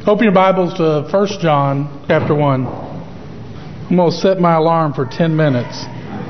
Open your Bibles to 1 John chapter 1. I'm going to set my alarm for 10 minutes.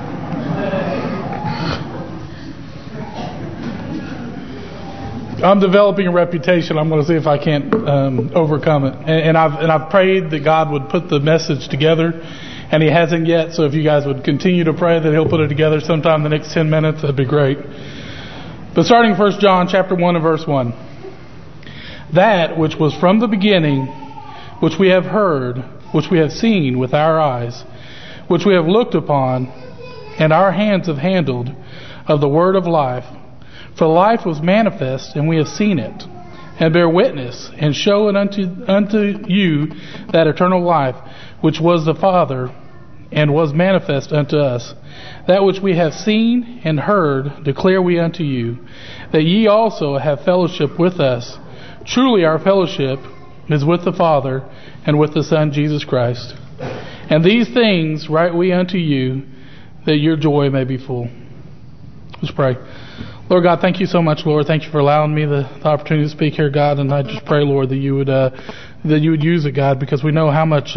I'm developing a reputation. I'm going to see if I can't overcome it. And I've prayed that God would put the message together, and He hasn't yet. So if you guys would continue to pray that He'll put it together sometime in the next 10 minutes, that'd be great. But starting 1 John chapter 1 and verse 1. That which was from the beginning, which we have heard, which we have seen with our eyes, which we have looked upon, and our hands have handled, of the word of life. For life was manifest, and we have seen it, and bear witness, and show it unto you that eternal life, which was the Father, and was manifest unto us. That which we have seen and heard declare we unto you, that ye also have fellowship with us. Truly our fellowship is with the Father and with the Son Jesus Christ. And these things write we unto you, that your joy may be full. Let's pray. Lord God, thank you so much, Lord. Thank you for allowing me the opportunity to speak here, God. And I just pray, Lord, that you would use it, God, because we know how much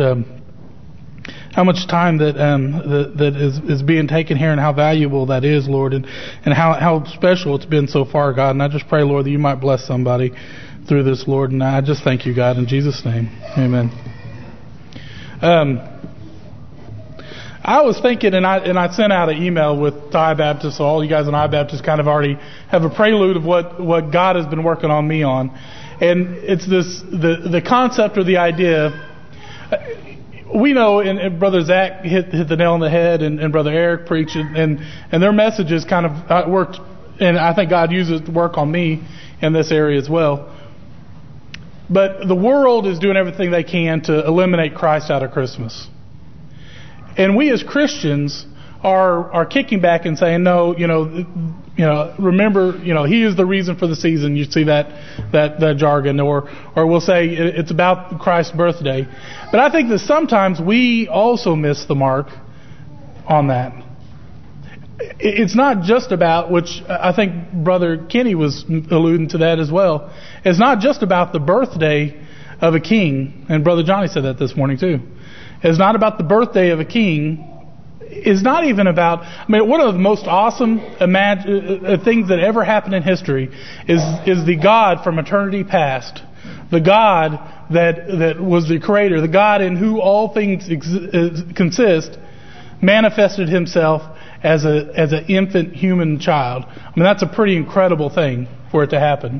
time that is being taken here, and how valuable that is, Lord, and how special it's been so far, God. And I just pray, Lord, that you might bless somebody through this, Lord. And I just thank you, God, in Jesus' name. Amen. I was thinking, and I sent out an email with to iBaptist, so all you guys in iBaptist kind of already have a prelude of what God has been working on me on. And it's the concept or the idea. We know, and Brother Zach hit the nail on the head, and Brother Eric preached, and their messages kind of worked, and I think God uses it to work on me in this area as well. But the world is doing everything they can to eliminate Christ out of Christmas. And we as Christians are kicking back and saying, no, remember, He is the reason for the season. You see that jargon, or we'll say it's about Christ's birthday. But I think that sometimes we also miss the mark on that. It's not just about, which I think Brother Kenny was alluding to that as well. It's not just about the birthday of a king, and Brother Johnny said that this morning too. It's not about the birthday of a king. It's not even about, one of the most awesome things that ever happened in history is the God from eternity past, the God that was the creator, the God in who all things consist, manifested Himself as an infant human child. That's a pretty incredible thing for it to happen.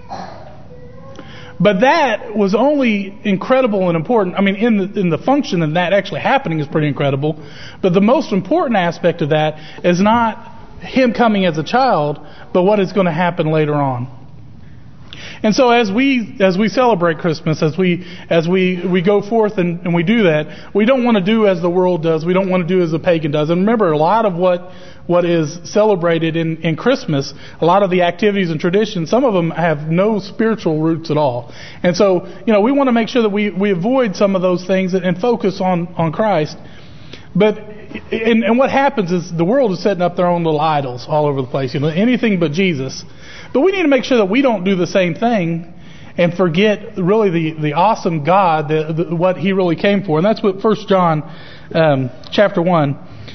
But that was only incredible and important. In the function of that actually happening is pretty incredible. But the most important aspect of that is not Him coming as a child, but what is going to happen later on. And so as we celebrate Christmas, as we go forth and we do that, we don't want to do as the world does. We don't want to do as the pagan does. And remember, a lot of what is celebrated in Christmas, a lot of the activities and traditions, some of them have no spiritual roots at all. And so, we want to make sure that we avoid some of those things and focus on Christ. But and what happens is the world is setting up their own little idols all over the place, anything but Jesus. But we need to make sure that we don't do the same thing and forget really the awesome God, what He really came for. And that's what 1 John chapter 1,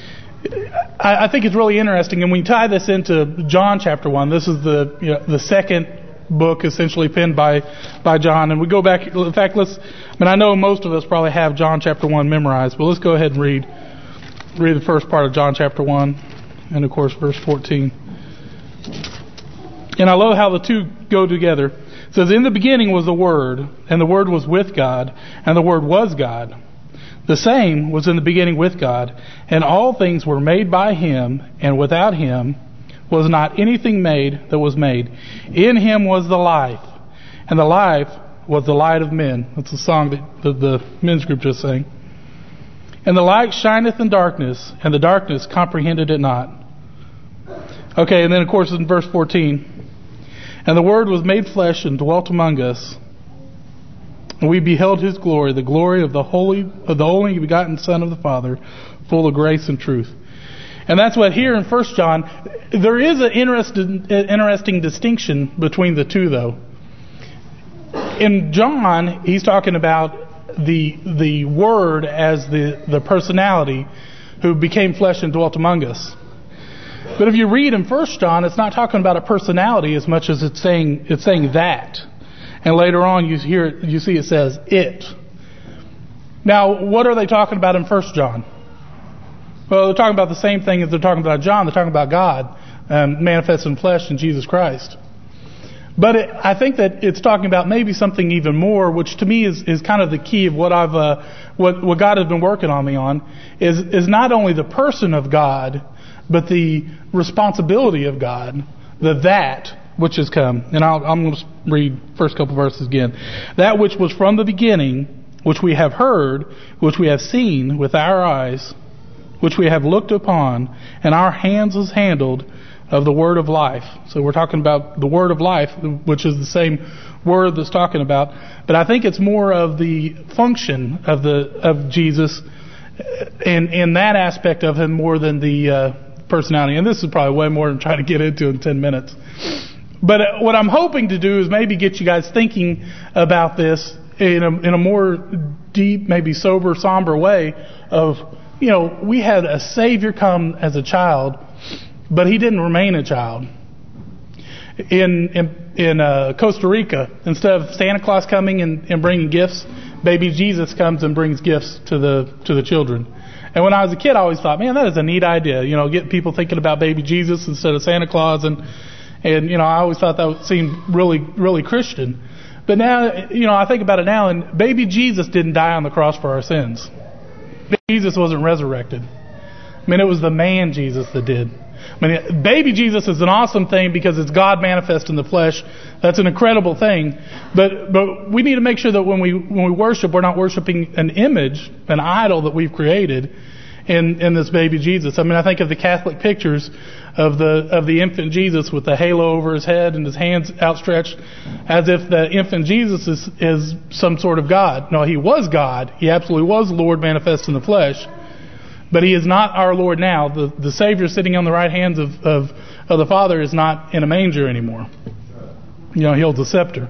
I think it's really interesting. And we tie this into John chapter 1. This is the second book essentially penned by John. And we go back, in fact, I know most of us probably have John chapter 1 memorized, but let's go ahead and read the first part of John chapter 1, and of course verse 14. And I love how the two go together. It says, in the beginning was the Word, and the Word was with God, and the Word was God. The same was in the beginning with God, and all things were made by Him, and without Him was not anything made that was made. In Him was the life, and the life was the light of men. That's the song that the men's group just sang. And the light shineth in darkness, and the darkness comprehended it not. Okay, and then of course in verse 14, and the Word was made flesh and dwelt among us, and we beheld His glory, the glory of the only begotten Son of the Father, full of grace and truth. And that's what here in 1 John, there is an interesting distinction between the two, though. In John, he's talking about the Word as the personality who became flesh and dwelt among us. But if you read in 1 John, it's not talking about a personality as much as it's saying that. And later on you see it says it. Now, what are they talking about in 1 John? Well, they're talking about the same thing as they're talking about John. They're talking about God manifest in flesh in Jesus Christ. But I think that it's talking about maybe something even more, which to me is kind of the key of what what God has been working on me on, is not only the person of God, but the responsibility of God, that which has come. And I'm going to read first couple verses again. That which was from the beginning, which we have heard, which we have seen with our eyes, which we have looked upon, and our hands has handled of the word of life. So we're talking about the word of life, which is the same word that's talking about. But I think it's more of the function of Jesus in that aspect of him more than the personality. And this is probably way more than I'm trying to get into in 10 minutes. But what I'm hoping to do is maybe get you guys thinking about this in a more deep, maybe sober, somber way of, we had a Savior come as a child, but he didn't remain a child. In Costa Rica, instead of Santa Claus coming and bringing gifts, baby Jesus comes and brings gifts to the children. And when I was a kid, I always thought, man, that is a neat idea. Get people thinking about baby Jesus instead of Santa Claus, and I always thought that seemed really, really Christian. But now, I think about it now, and baby Jesus didn't die on the cross for our sins. Jesus wasn't resurrected. It was the man Jesus that did. Baby Jesus is an awesome thing because it's God manifest in the flesh. That's an incredible thing. But we need to make sure that when we worship, we're not worshiping an image, an idol that we've created in this baby Jesus. I think of the Catholic pictures of the infant Jesus with the halo over his head and his hands outstretched, as if the infant Jesus is some sort of God. No, he was God. He absolutely was Lord manifest in the flesh. But he is not our Lord now. The Savior sitting on the right hands of the Father is not in a manger anymore. He holds a scepter.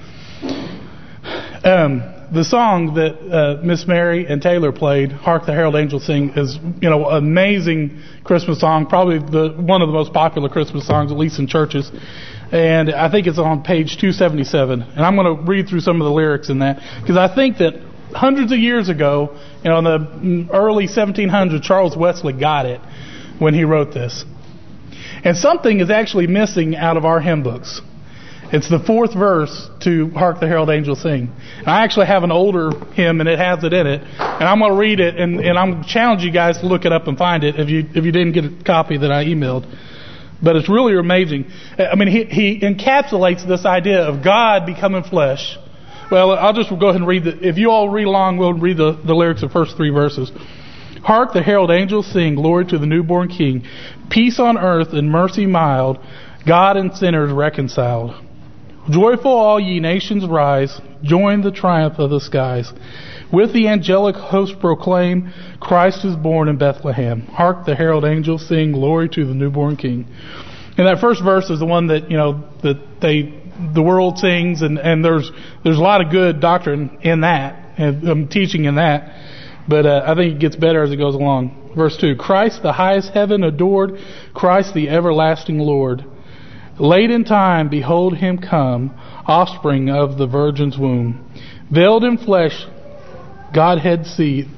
The song that Miss Mary and Taylor played, "Hark the Herald Angels Sing," is amazing Christmas song. Probably one of the most popular Christmas songs, at least in churches. And I think it's on page 277. And I'm going to read through some of the lyrics in that, because I think that hundreds of years ago, in the early 1700s, Charles Wesley got it when he wrote this. And something is actually missing out of our hymn books. It's the fourth verse to "Hark the Herald Angels Sing." And I actually have an older hymn, and it has it in it. And I'm going to read it, and I'm going to challenge you guys to look it up and find it if you didn't get a copy that I emailed. But it's really amazing. He encapsulates this idea of God becoming flesh. Well, I'll just go ahead and read if you all read along, we'll read the lyrics of the first three verses. Hark the herald angels sing, glory to the newborn King. Peace on earth and mercy mild, God and sinners reconciled. Joyful all ye nations rise, join the triumph of the skies. With the angelic host proclaim, Christ is born in Bethlehem. Hark the herald angels sing, glory to the newborn King. And that first verse is the one that, the world sings, and there's a lot of good doctrine in that, and teaching in that, but I think it gets better as it goes along. Verse 2, Christ the highest heaven adored, Christ the everlasting Lord. Late in time, behold him come, offspring of the Virgin's womb. Veiled in flesh, the Godhead see.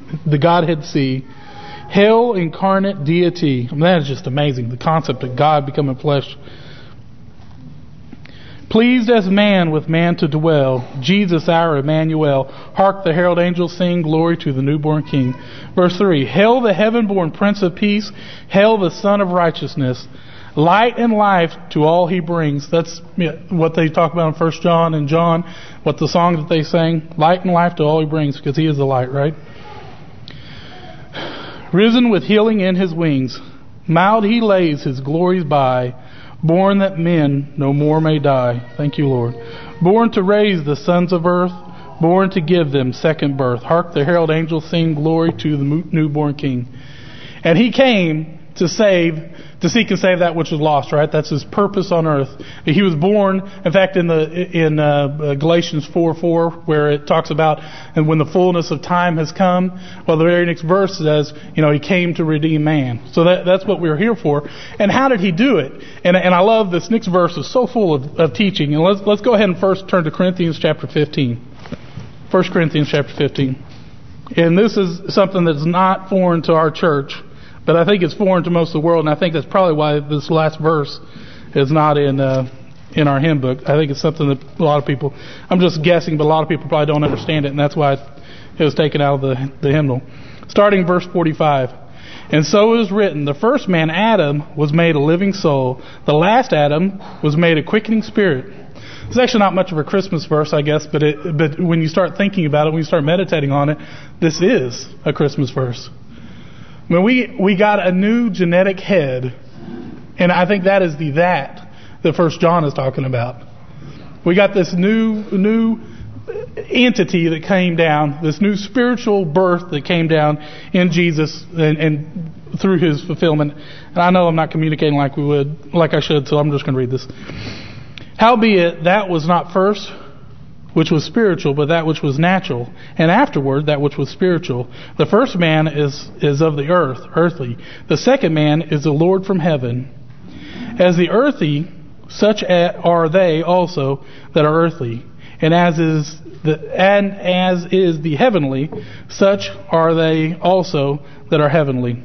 Hail incarnate deity. That is just amazing, the concept of God becoming flesh. Pleased as man with man to dwell, Jesus our Emmanuel. Hark the herald angels sing, glory to the newborn King. Verse 3, Hail the heaven-born Prince of Peace, hail the Son of Righteousness. Light and life to all he brings. That's what they talk about in 1 John and John, what the song that they sang. Light and life to all he brings, because he is the light, right? Risen with healing in his wings, mild he lays his glories by, born that men no more may die. Thank you, Lord. Born to raise the sons of earth, born to give them second birth. Hark the herald angels sing, glory to the newborn King. And he came to seek and save that which was lost, right? That's his purpose on earth. He was born, in fact, in Galatians 4:4, where it talks about, and when the fullness of time has come, well, the very next verse says, he came to redeem man. So that's what we're here for. And how did he do it? And I love this next verse is so full of teaching. And let's go ahead and first turn to Corinthians chapter 15. 1 Corinthians chapter 15. And this is something that's not foreign to our church, but I think it's foreign to most of the world, and I think that's probably why this last verse is not in our hymn book. I think it's something that a lot of people, I'm just guessing, but a lot of people probably don't understand it, and that's why it was taken out of the hymnal. Starting verse 45. And so it is written, the first man, Adam, was made a living soul. The last Adam was made a quickening spirit. It's actually not much of a Christmas verse, I guess, but when you start thinking about it, when you start meditating on it, this is a Christmas verse. When we got a new genetic head, and I think that is that 1 John is talking about. We got this new entity that came down, this new spiritual birth that came down in Jesus and through his fulfillment. And I know I'm not communicating like I should, so I'm just going to read this. Howbeit, that was not first which was spiritual, but that which was natural, and afterward that which was spiritual. The first man is of the earth, earthly. The second man is the Lord from heaven. As the earthy, such are they also that are earthly, and as is the heavenly, such are they also that are heavenly.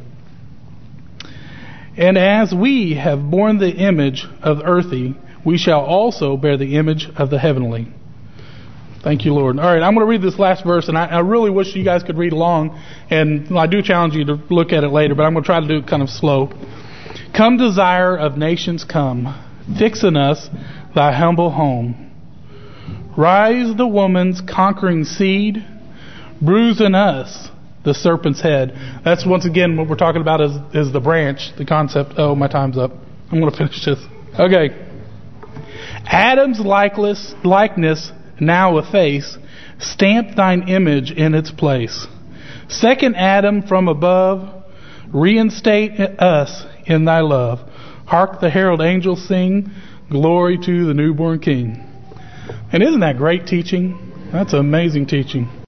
And as we have borne the image of the earthy, we shall also bear the image of the heavenly. Thank you, Lord. All right, I'm going to read this last verse, and I really wish you guys could read along, and I do challenge you to look at it later, but I'm going to try to do it kind of slow. Come, desire of nations, come, fix in us thy humble home. Rise the woman's conquering seed, bruise in us the serpent's head. That's once again what we're talking about is the branch, the concept. Oh, my time's up. I'm going to finish this. Okay. Adam's likeness now efface, stamp thine image in its place. Second Adam from above, reinstate us in thy love. Hark the herald angels sing, glory to the newborn King. And isn't that great teaching? That's amazing teaching.